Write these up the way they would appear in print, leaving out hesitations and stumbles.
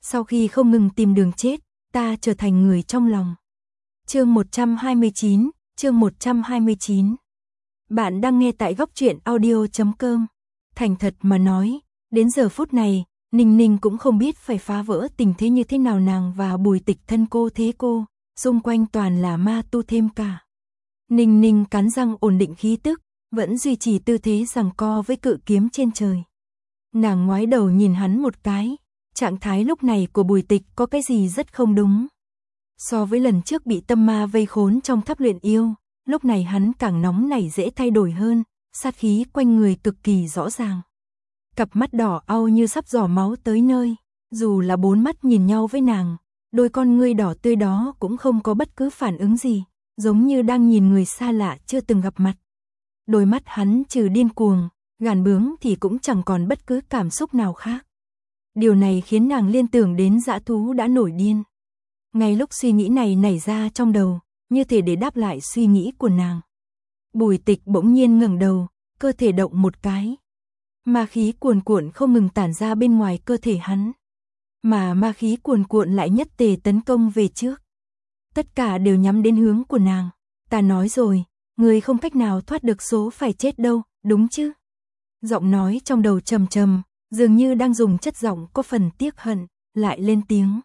Sau khi không ngừng tìm đường chết, ta trở thành người trong lòng. Chương 129, chương 129. Bạn đang nghe tại góc truyện audio.com. Thành thật mà nói, đến giờ phút này, Ninh Ninh cũng không biết phải phá vỡ tình thế như thế nào. Nàng và Bùi Tịch thân cô thế cô, xung quanh toàn là ma tu thêm cả. Ninh Ninh cắn răng ổn định khí tức, vẫn duy trì tư thế giằng co với cự kiếm trên trời. Nàng ngoái đầu nhìn hắn một cái, trạng thái lúc này của Bùi Tịch có cái gì rất không đúng. So với lần trước bị tâm ma vây khốn trong tháp luyện yêu, lúc này hắn càng nóng nảy dễ thay đổi hơn, sát khí quanh người cực kỳ rõ ràng. Cặp mắt đỏ au như sắp giỏ máu tới nơi, dù là bốn mắt nhìn nhau với nàng, đôi con ngươi đỏ tươi đó cũng không có bất cứ phản ứng gì, giống như đang nhìn người xa lạ chưa từng gặp mặt. Đôi mắt hắn trừ điên cuồng, gàn bướng thì cũng chẳng còn bất cứ cảm xúc nào khác. Điều này khiến nàng liên tưởng đến dã thú đã nổi điên. Ngay lúc suy nghĩ này nảy ra trong đầu, như thể để đáp lại suy nghĩ của nàng, Bùi Tịch bỗng nhiên ngẩng đầu, cơ thể động một cái. Ma khí cuồn cuộn không ngừng tản ra bên ngoài cơ thể hắn. Mà ma khí cuồn cuộn lại nhất tề tấn công về trước. Tất cả đều nhắm đến hướng của nàng. Ta nói rồi, người không cách nào thoát được số phải chết đâu, đúng chứ? Giọng nói trong đầu trầm trầm, dường như đang dùng chất giọng có phần tiếc hận, lại lên tiếng.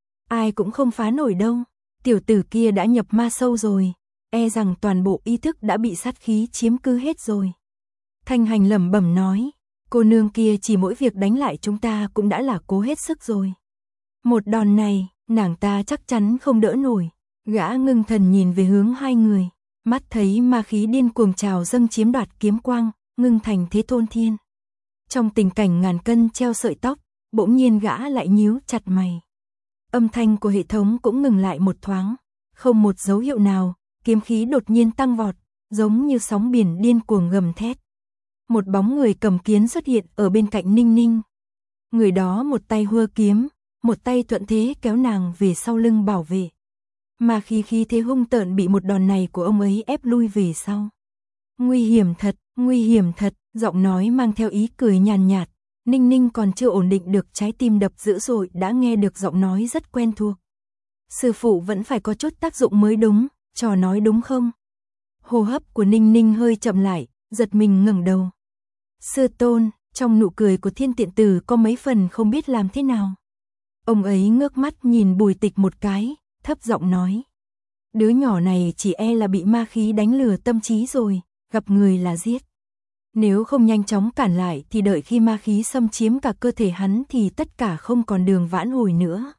Ai cũng không phá nổi đâu, tiểu tử kia đã nhập ma sâu rồi, e rằng toàn bộ ý thức đã bị sát khí chiếm cứ hết rồi. Thanh Hành lẩm bẩm nói, cô nương kia chỉ mỗi việc đánh lại chúng ta cũng đã là cố hết sức rồi. Một đòn này, nàng ta chắc chắn không đỡ nổi. Gã ngưng thần nhìn về hướng hai người, mắt thấy ma khí điên cuồng trào dâng chiếm đoạt kiếm quang, ngưng thành thế thôn thiên. Trong tình cảnh ngàn cân treo sợi tóc, bỗng nhiên gã lại nhíu chặt mày. Âm thanh của hệ thống cũng ngừng lại một thoáng, không một dấu hiệu nào, kiếm khí đột nhiên tăng vọt, giống như sóng biển điên cuồng gầm thét. Một bóng người cầm kiếm xuất hiện ở bên cạnh Ninh Ninh. Người đó một tay hua kiếm, một tay thuận thế kéo nàng về sau lưng bảo vệ. Mà khí thế hung tợn bị một đòn này của ông ấy ép lui về sau. Nguy hiểm thật, giọng nói mang theo ý cười nhàn nhạt. Ninh Ninh còn chưa ổn định được trái tim đập dữ dội đã nghe được giọng nói rất quen thuộc. Sư phụ vẫn phải có chút tác dụng mới đúng, trò nói đúng không? Hô hấp của Ninh Ninh hơi chậm lại, giật mình ngẩng đầu. Sư tôn, trong nụ cười của Thiên Tiện Tử có mấy phần không biết làm thế nào. Ông ấy ngước mắt nhìn Bùi Tịch một cái, thấp giọng nói. Đứa nhỏ này chỉ e là bị ma khí đánh lừa tâm trí rồi, gặp người là giết. Nếu không nhanh chóng cản lại thì đợi khi ma khí xâm chiếm cả cơ thể hắn thì tất cả không còn đường vãn hồi nữa.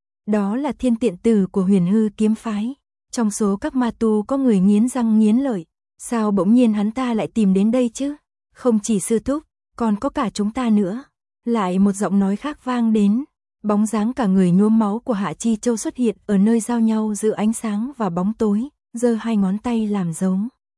Đó là Thiên Tiện Tử của Huyền Hư kiếm phái. Trong số các ma tu có người nghiến răng nghiến lợi, sao bỗng nhiên hắn ta lại tìm đến đây chứ? Không chỉ sư thúc, còn có cả chúng ta nữa. Lại một giọng nói khác vang đến. Bóng dáng cả người nhuốm máu của Hạ Chi Châu xuất hiện ở nơi giao nhau giữa ánh sáng và bóng tối, giơ hai ngón tay làm dấu.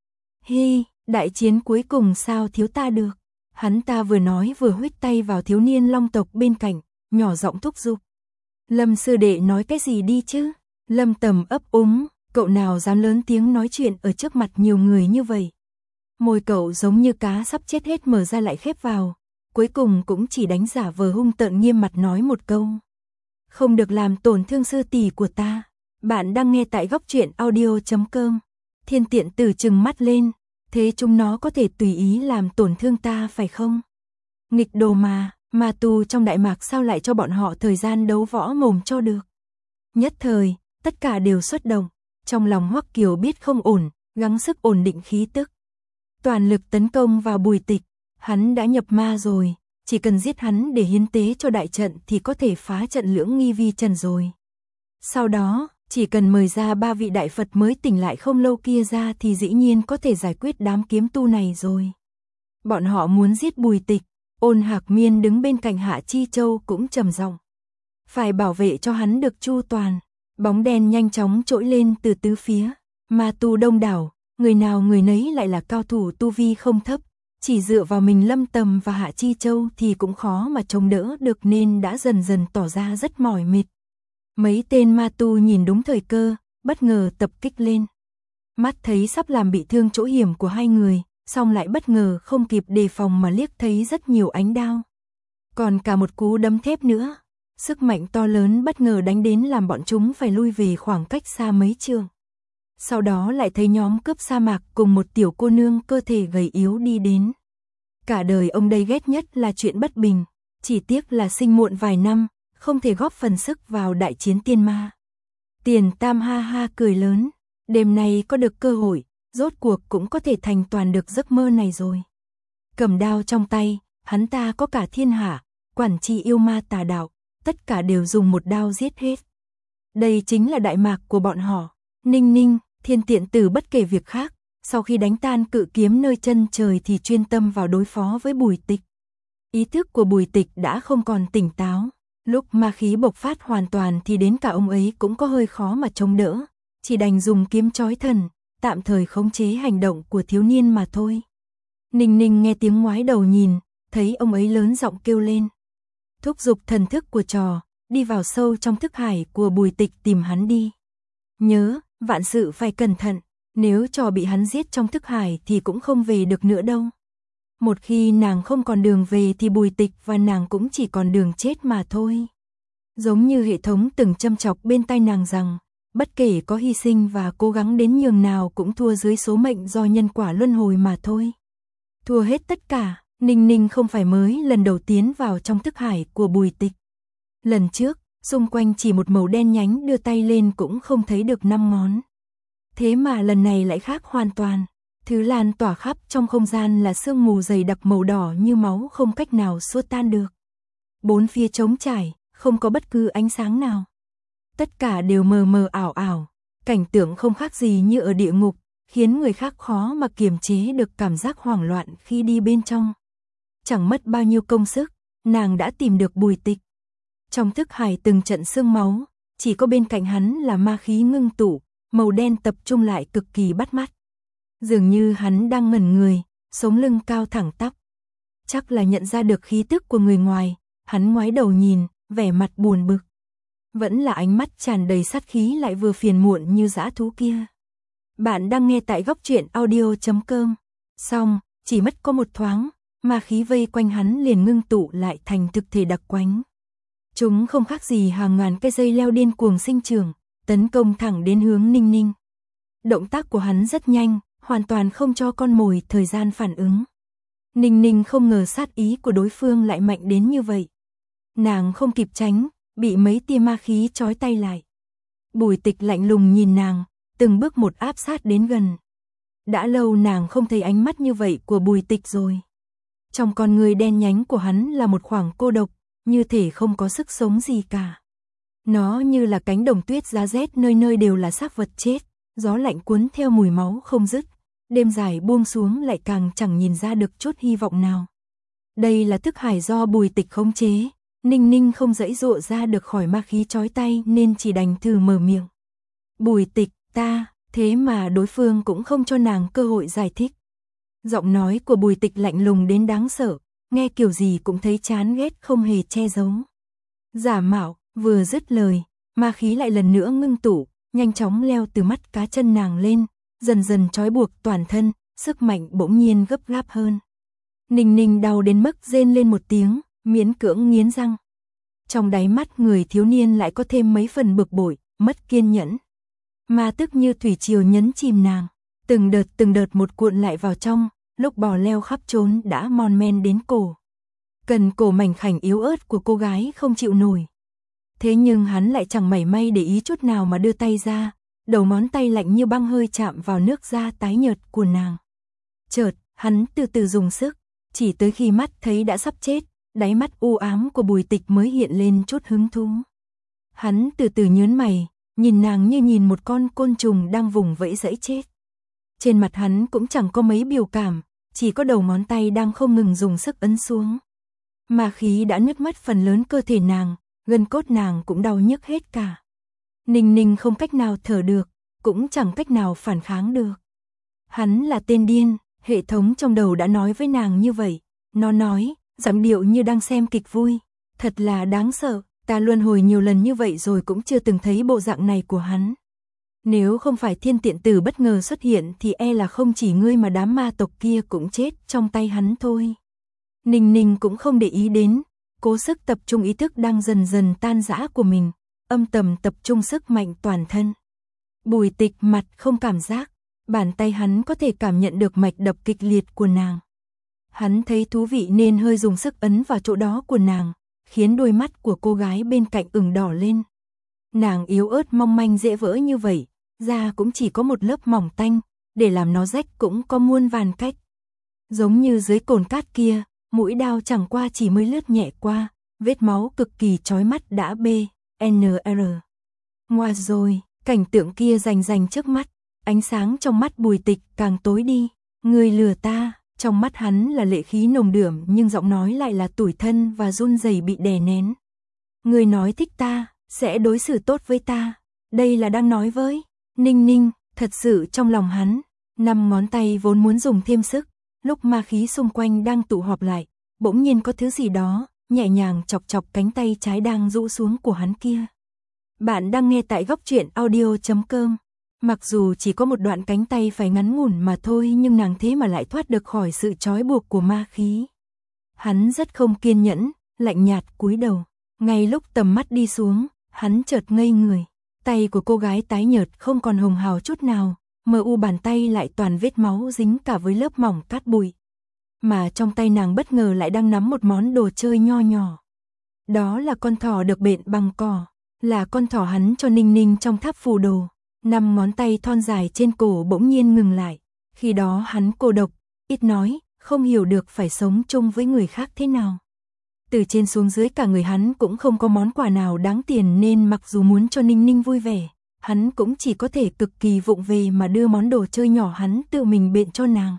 Hi, đại chiến cuối cùng sao thiếu ta được? Hắn ta vừa nói vừa huých tay vào thiếu niên long tộc bên cạnh, nhỏ giọng thúc giục. Lâm sư đệ nói cái gì đi chứ? Lâm Tầm ấp úng, cậu nào dám lớn tiếng nói chuyện ở trước mặt nhiều người như vậy? Môi cậu giống như cá sắp chết hết mở ra lại khép vào. Cuối cùng cũng chỉ đánh giả vờ hung tợn nghiêm mặt nói một câu. Không được làm tổn thương sư tỷ của ta. Bạn đang nghe tại góc truyện audio.com. Thiên Tiện Tử trừng mắt lên. Thế chúng nó có thể tùy ý làm tổn thương ta phải không? Nghịch đồ mà tu trong Đại Mạc sao lại cho bọn họ thời gian đấu võ mồm cho được? Nhất thời, tất cả đều xuất động. Trong lòng Hoắc Kiều biết không ổn, gắng sức ổn định khí tức. Toàn lực tấn công vào Bùi Tịch. Hắn đã nhập ma rồi, chỉ cần giết hắn để hiến tế cho đại trận thì có thể phá trận lưỡng nghi vi trần rồi. Sau đó, chỉ cần mời ra 3 vị đại Phật mới tỉnh lại không lâu kia ra thì dĩ nhiên có thể giải quyết đám kiếm tu này rồi. Bọn họ muốn giết Bùi Tịch, Ôn Hạc Miên đứng bên cạnh Hạ Chi Châu cũng trầm giọng. Phải bảo vệ cho hắn được chu toàn. Bóng đen nhanh chóng trỗi lên từ tứ phía, ma tu đông đảo, người nào người nấy lại là cao thủ tu vi không thấp. Chỉ dựa vào mình Lâm Tầm và Hạ Chi Châu thì cũng khó mà chống đỡ được nên đã dần dần tỏ ra rất mỏi mệt. Mấy tên ma tu nhìn đúng thời cơ, bất ngờ tập kích lên. Mắt thấy sắp làm bị thương chỗ hiểm của hai người, xong lại bất ngờ không kịp đề phòng mà liếc thấy rất nhiều ánh đao. Còn cả một cú đấm thép nữa. Sức mạnh to lớn bất ngờ đánh đến làm bọn chúng phải lui về khoảng cách xa mấy trượng. Sau đó lại thấy nhóm cướp sa mạc cùng một tiểu cô nương cơ thể gầy yếu đi đến. Cả đời ông đây ghét nhất là chuyện bất bình, chỉ tiếc là sinh muộn vài năm, không thể góp phần sức vào đại chiến tiên ma. Tiền Tam ha ha cười lớn, đêm nay có được cơ hội, rốt cuộc cũng có thể thành toàn được giấc mơ này rồi. Cầm đao trong tay, hắn ta có cả thiên hạ, quản trị yêu ma tà đạo, tất cả đều dùng một đao giết hết. Đây chính là đại mạc của bọn họ. Ninh Ninh, Thiên Tiện Tử bất kể việc khác, sau khi đánh tan cự kiếm nơi chân trời thì chuyên tâm vào đối phó với Bùi Tịch. Ý thức của Bùi Tịch đã không còn tỉnh táo, lúc ma khí bộc phát hoàn toàn thì đến cả ông ấy cũng có hơi khó mà chống đỡ, chỉ đành dùng kiếm chói thần, tạm thời khống chế hành động của thiếu niên mà thôi. Ninh Ninh nghe tiếng ngoái đầu nhìn, thấy ông ấy lớn giọng kêu lên. Thúc giục thần thức của trò, đi vào sâu trong thức hải của Bùi Tịch tìm hắn đi. Nhớ, vạn sự phải cẩn thận, nếu trò bị hắn giết trong thức hải thì cũng không về được nữa đâu. Một khi nàng không còn đường về thì Bùi Tịch và nàng cũng chỉ còn đường chết mà thôi. Giống như hệ thống từng châm chọc bên tai nàng rằng, bất kể có hy sinh và cố gắng đến nhường nào cũng thua dưới số mệnh do nhân quả luân hồi mà thôi. Thua hết tất cả, Ninh Ninh không phải mới lần đầu tiến vào trong thức hải của Bùi Tịch. Lần trước, xung quanh chỉ một màu đen nhánh, đưa tay lên cũng không thấy được 5 ngón. Thế mà lần này lại khác hoàn toàn. Thứ lan tỏa khắp trong không gian là sương mù dày đặc màu đỏ như máu không cách nào xua tan được. Bốn phía trống trải, không có bất cứ ánh sáng nào. Tất cả đều mờ mờ ảo ảo, cảnh tượng không khác gì như ở địa ngục, khiến người khác khó mà kiềm chế được cảm giác hoảng loạn khi đi bên trong. Chẳng mất bao nhiêu công sức, nàng đã tìm được Bùi Tịch. Trong thức hải từng trận sương máu, chỉ có bên cạnh hắn là ma khí ngưng tụ, màu đen tập trung lại cực kỳ bắt mắt. Dường như hắn đang ngẩn người, sống lưng cao thẳng tắp. Chắc là nhận ra được khí tức của người ngoài, hắn ngoái đầu nhìn, vẻ mặt buồn bực. Vẫn là ánh mắt tràn đầy sát khí lại vừa phiền muộn như dã thú kia. Bạn đang nghe tại góc truyện audio.com. Xong, chỉ mất có một thoáng, ma khí vây quanh hắn liền ngưng tụ lại thành thực thể đặc quánh. Chúng không khác gì hàng ngàn cây dây leo điên cuồng sinh trưởng, tấn công thẳng đến hướng Ninh Ninh. Động tác của hắn rất nhanh, hoàn toàn không cho con mồi thời gian phản ứng. Ninh Ninh không ngờ sát ý của đối phương lại mạnh đến như vậy. Nàng không kịp tránh, bị mấy tia ma khí trói tay lại. Bùi Tịch lạnh lùng nhìn nàng, từng bước một áp sát đến gần. Đã lâu nàng không thấy ánh mắt như vậy của Bùi Tịch rồi. Trong con người đen nhánh của hắn là một khoảng cô độc, như thể không có sức sống gì cả. Nó như là cánh đồng tuyết giá rét, nơi nơi đều là xác vật chết, gió lạnh cuốn theo mùi máu không dứt, đêm dài buông xuống lại càng chẳng nhìn ra được chút hy vọng nào. Đây là thức hải do Bùi Tịch khống chế, Ninh Ninh không giãy giụa ra được khỏi ma khí trói tay nên chỉ đành thử mở miệng. Bùi Tịch, ta, thế mà đối phương cũng không cho nàng cơ hội giải thích. Giọng nói của Bùi Tịch lạnh lùng đến đáng sợ, nghe kiểu gì cũng thấy chán ghét không hề che giấu. Giả mạo, vừa dứt lời, ma khí lại lần nữa ngưng tụ, nhanh chóng leo từ mắt cá chân nàng lên, dần dần trói buộc toàn thân, sức mạnh bỗng nhiên gấp gáp hơn. Ninh Ninh đau đến mức rên lên một tiếng, miễn cưỡng nghiến răng. Trong đáy mắt người thiếu niên lại có thêm mấy phần bực bội, mất kiên nhẫn. Ma tức như thủy triều nhấn chìm nàng, từng đợt một cuộn lại vào trong, lúc bò leo khắp trốn đã mòn men đến cổ. Cần cổ mảnh khảnh yếu ớt của cô gái không chịu nổi. Thế nhưng hắn lại chẳng mảy may để ý chút nào mà đưa tay ra, đầu ngón tay lạnh như băng hơi chạm vào nước da tái nhợt của nàng. Chợt, hắn từ từ dùng sức, chỉ tới khi mắt thấy đã sắp chết, đáy mắt u ám của Bùi Tịch mới hiện lên chút hứng thú. Hắn từ từ nhớn mày, nhìn nàng như nhìn một con côn trùng đang vùng vẫy giãy chết. Trên mặt hắn cũng chẳng có mấy biểu cảm, chỉ có đầu ngón tay đang không ngừng dùng sức ấn xuống. Ma khí đã nuốt mất phần lớn cơ thể nàng, gân cốt nàng cũng đau nhức hết cả. Ninh Ninh không cách nào thở được, cũng chẳng cách nào phản kháng được. Hắn là tên điên, hệ thống trong đầu đã nói với nàng như vậy. Nó nói, giọng điệu như đang xem kịch vui. Thật là đáng sợ, ta luân hồi nhiều lần như vậy rồi cũng chưa từng thấy bộ dạng này của hắn. Nếu không phải Thiên Tiện Tử bất ngờ xuất hiện thì e là không chỉ ngươi mà đám ma tộc kia cũng chết trong tay hắn thôi. Ninh Ninh cũng không để ý đến, cố sức tập trung ý thức đang dần dần tan rã của mình, âm thầm tập trung sức mạnh toàn thân. Bùi Tịch mặt không cảm giác, bàn tay hắn có thể cảm nhận được mạch đập kịch liệt của nàng. Hắn thấy thú vị nên hơi dùng sức ấn vào chỗ đó của nàng, khiến đôi mắt của cô gái bên cạnh ửng đỏ lên. Nàng yếu ớt mong manh dễ vỡ như vậy, da cũng chỉ có một lớp mỏng tanh, để làm nó rách cũng có muôn vàn cách. Giống như dưới cồn cát kia, mũi đao chẳng qua chỉ mới lướt nhẹ qua, vết máu cực kỳ chói mắt đã BNR. Ngoài rồi, cảnh tượng kia rành rành trước mắt, ánh sáng trong mắt Bùi Tịch càng tối đi. Người lừa ta, trong mắt hắn là lệ khí nồng đượm nhưng giọng nói lại là tủi thân và run rẩy bị đè nén. Người nói thích ta, sẽ đối xử tốt với ta, đây là đang nói với Ninh Ninh. Thật sự trong lòng hắn, 5 ngón tay vốn muốn dùng thêm sức, lúc ma khí xung quanh đang tụ họp lại, bỗng nhiên có thứ gì đó nhẹ nhàng chọc chọc cánh tay trái đang rũ xuống của hắn kia. Bạn đang nghe tại góc truyện audio.com. Mặc dù chỉ có một đoạn cánh tay phải ngắn ngủn mà thôi, nhưng nàng thế mà lại thoát được khỏi sự trói buộc của ma khí. Hắn rất không kiên nhẫn, lạnh nhạt cúi đầu. Ngay lúc tầm mắt đi xuống, hắn chợt ngây người. Tay của cô gái tái nhợt không còn hồng hào chút nào, mờ u bàn tay lại toàn vết máu dính cả với lớp mỏng cát bụi. Mà trong tay nàng bất ngờ lại đang nắm một món đồ chơi nho nhỏ. Đó là con thỏ được bện bằng cỏ, là con thỏ hắn cho Ninh Ninh trong tháp phù đồ. 5 ngón tay thon dài trên cổ bỗng nhiên ngừng lại. Khi đó hắn cô độc, ít nói, không hiểu được phải sống chung với người khác thế nào. Từ trên xuống dưới cả người hắn cũng không có món quà nào đáng tiền, nên mặc dù muốn cho Ninh Ninh vui vẻ, hắn cũng chỉ có thể cực kỳ vụng về mà đưa món đồ chơi nhỏ hắn tự mình bện cho nàng.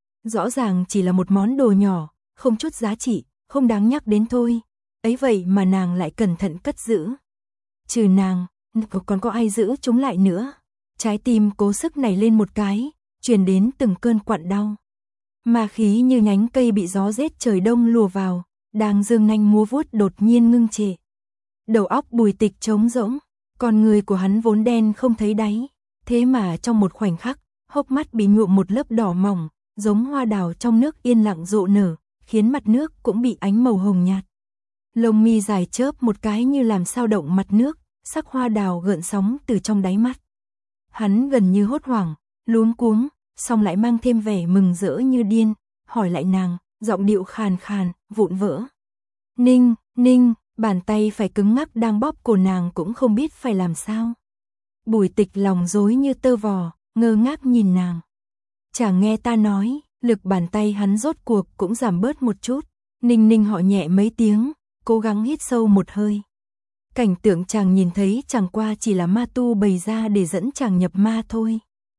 Rõ ràng chỉ là một món đồ nhỏ, không chút giá trị, không đáng nhắc đến thôi. Ấy vậy mà nàng lại cẩn thận cất giữ. Trừ nàng, còn có ai giữ chúng lại nữa. Trái tim cố sức nảy lên một cái, truyền đến từng cơn quặn đau. Ma khí như nhánh cây bị gió rét trời đông lùa vào, đang dương nanh múa vuốt đột nhiên ngưng trệ. Đầu óc Bùi Tịch trống rỗng, con người của hắn vốn đen không thấy đáy, thế mà trong một khoảnh khắc, hốc mắt bị nhuộm một lớp đỏ mỏng, giống hoa đào trong nước yên lặng rộ nở, khiến mặt nước cũng bị ánh màu hồng nhạt. Lông mi dài chớp một cái như làm sao động mặt nước, sắc hoa đào gợn sóng từ trong đáy mắt. Hắn gần như hốt hoảng, luống cuống, xong lại mang thêm vẻ mừng rỡ như điên, hỏi lại nàng, giọng điệu khàn khàn, vụn vỡ. Ninh, Ninh, bàn tay phải cứng ngắc đang bóp cổ nàng cũng không biết phải làm sao. Bùi Tịch lòng rối như tơ vò, ngơ ngác nhìn nàng. Chàng nghe ta nói, lực bàn tay hắn rốt cuộc cũng giảm bớt một chút. Ninh Ninh họ nhẹ mấy tiếng, cố gắng hít sâu một hơi. Cảnh tượng chàng nhìn thấy chẳng qua chỉ là ma tu bày ra để dẫn chàng nhập ma thôi.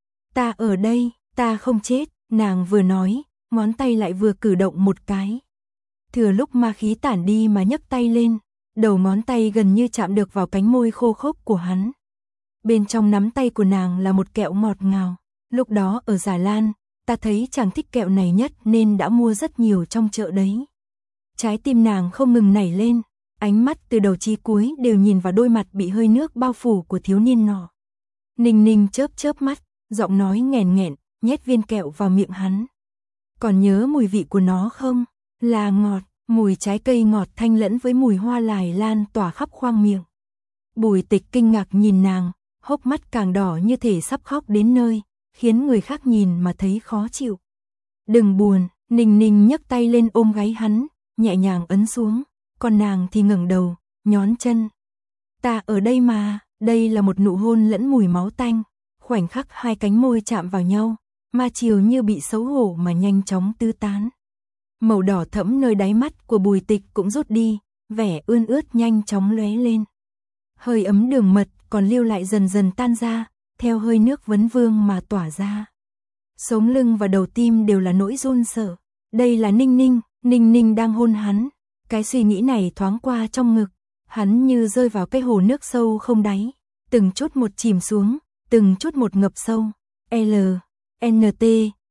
Ta ở đây, ta không chết, nàng vừa nói, ngón tay lại vừa cử động một cái. Thừa lúc ma khí tản đi mà nhấc tay lên, đầu ngón tay gần như chạm được vào cánh môi khô khốc của hắn. Bên trong nắm tay của nàng là một kẹo ngọt ngào. Lúc đó ở Già Lan, ta thấy chàng thích kẹo này nhất nên đã mua rất nhiều trong chợ đấy. Trái tim nàng không ngừng nảy lên, ánh mắt từ đầu chí cuối đều nhìn vào đôi mặt bị hơi nước bao phủ của thiếu niên nọ. Ninh Ninh chớp chớp mắt, giọng nói nghẹn nghẹn, nhét viên kẹo vào miệng hắn. Còn nhớ mùi vị của nó không? Là ngọt, mùi trái cây ngọt thanh lẫn với mùi hoa lài lan tỏa khắp khoang miệng. Bùi Tịch kinh ngạc nhìn nàng, hốc mắt càng đỏ như thể sắp khóc đến nơi, khiến người khác nhìn mà thấy khó chịu. Đừng buồn, Ninh Ninh nhấc tay lên ôm gáy hắn, nhẹ nhàng ấn xuống, còn nàng thì ngẩng đầu, nhón chân. Ta ở đây mà, đây là một nụ hôn lẫn mùi máu tanh. Khoảnh khắc hai cánh môi chạm vào nhau, ma chiều như bị xấu hổ mà nhanh chóng tứ tán. Màu đỏ thẫm nơi đáy mắt của Bùi Tịch cũng rút đi, vẻ ươn ướt nhanh chóng lóe lên. Hơi ấm đường mật còn lưu lại dần dần tan ra, theo hơi nước vấn vương mà tỏa ra. Sống lưng và đầu tim đều là nỗi run sợ. Đây là Ninh Ninh, Ninh Ninh đang hôn hắn. Cái suy nghĩ này thoáng qua trong ngực, hắn như rơi vào cái hồ nước sâu không đáy, từng chút một chìm xuống, từng chút một ngập sâu. L, NT,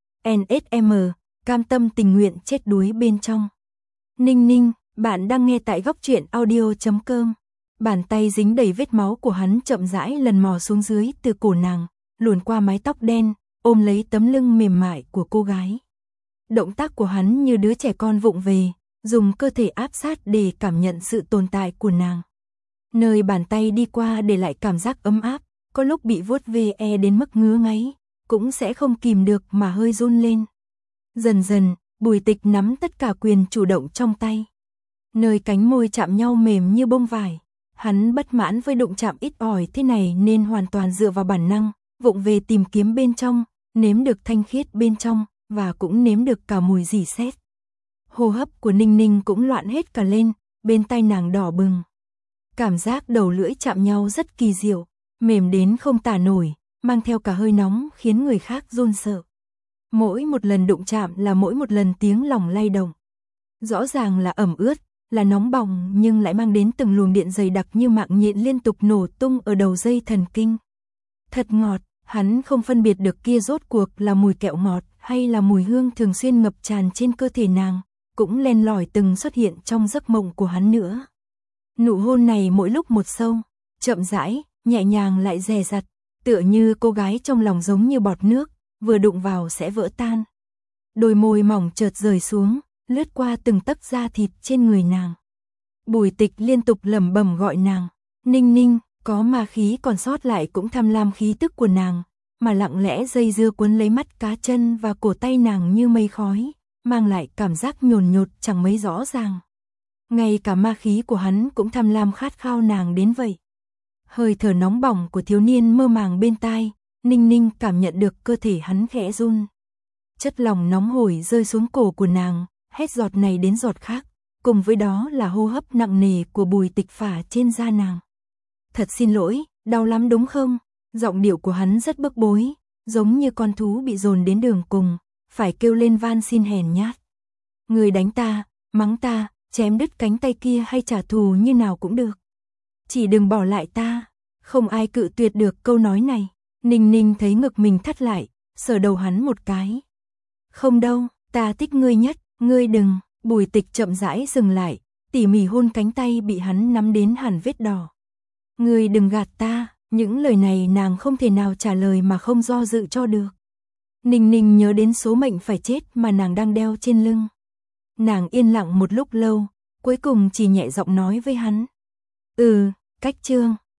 NSM, cam tâm tình nguyện chết đuối bên trong. Ninh Ninh, bạn đang nghe tại góc truyện audio.com. Bàn tay dính đầy vết máu của hắn chậm rãi lần mò xuống dưới từ cổ nàng, luồn qua mái tóc đen, ôm lấy tấm lưng mềm mại của cô gái. Động tác của hắn như đứa trẻ con vụng về, dùng cơ thể áp sát để cảm nhận sự tồn tại của nàng. Nơi bàn tay đi qua để lại cảm giác ấm áp, có lúc bị vuốt ve đến mức ngứa ngáy, cũng sẽ không kìm được mà hơi run lên. Dần dần, Bùi Tịch nắm tất cả quyền chủ động trong tay. Nơi cánh môi chạm nhau mềm như bông vải. Hắn bất mãn với đụng chạm ít ỏi thế này nên hoàn toàn dựa vào bản năng, vụng về tìm kiếm bên trong, nếm được thanh khiết bên trong, và cũng nếm được cả mùi rỉ sét. Hô hấp của Ninh Ninh cũng loạn hết cả lên, bên tai nàng đỏ bừng. Cảm giác đầu lưỡi chạm nhau rất kỳ diệu, mềm đến không tả nổi, mang theo cả hơi nóng khiến người khác run sợ. Mỗi một lần đụng chạm là mỗi một lần tiếng lòng lay động. Rõ ràng là ẩm ướt, là nóng bỏng nhưng lại mang đến từng luồng điện dày đặc như mạng nhện liên tục nổ tung ở đầu dây thần kinh. Thật ngọt, hắn không phân biệt được kia rốt cuộc là mùi kẹo ngọt hay là mùi hương thường xuyên ngập tràn trên cơ thể nàng, cũng len lỏi từng xuất hiện trong giấc mộng của hắn nữa. Nụ hôn này mỗi lúc một sâu, chậm rãi, nhẹ nhàng lại dè dặt, tựa như cô gái trong lòng giống như bọt nước, vừa đụng vào sẽ vỡ tan. Đôi môi mỏng chợt rời xuống, lướt qua từng tấc da thịt trên người nàng. Bùi Tịch liên tục lẩm bẩm gọi nàng, Ninh Ninh, có ma khí còn sót lại cũng tham lam khí tức của nàng, mà lặng lẽ dây dưa cuốn lấy mắt cá chân và cổ tay nàng như mây khói, mang lại cảm giác nhồn nhột chẳng mấy rõ ràng. Ngay cả ma khí của hắn cũng tham lam khát khao nàng đến vậy. Hơi thở nóng bỏng của thiếu niên mơ màng bên tai, Ninh Ninh cảm nhận được cơ thể hắn khẽ run. Chất lỏng nóng hổi rơi xuống cổ của nàng, hết giọt này đến giọt khác, cùng với đó là hô hấp nặng nề của Bùi Tịch phả trên da nàng. Thật xin lỗi, đau lắm đúng không? Giọng điệu của hắn rất bức bối, giống như con thú bị dồn đến đường cùng, phải kêu lên van xin hèn nhát. Người đánh ta, mắng ta, chém đứt cánh tay kia hay trả thù như nào cũng được. Chỉ đừng bỏ lại ta. Không ai cự tuyệt được câu nói này. Ninh Ninh thấy ngực mình thắt lại, sờ đầu hắn một cái. Không đâu, ta thích ngươi nhất, ngươi đừng. Bùi Tịch chậm rãi dừng lại, tỉ mỉ hôn cánh tay bị hắn nắm đến hẳn vết đỏ. Ngươi đừng gạt ta. Những lời này nàng không thể nào trả lời mà không do dự cho được. Ninh Ninh nhớ đến số mệnh phải chết mà nàng đang đeo trên lưng. Nàng yên lặng một lúc lâu, cuối cùng chỉ nhẹ giọng nói với hắn. Cách chương.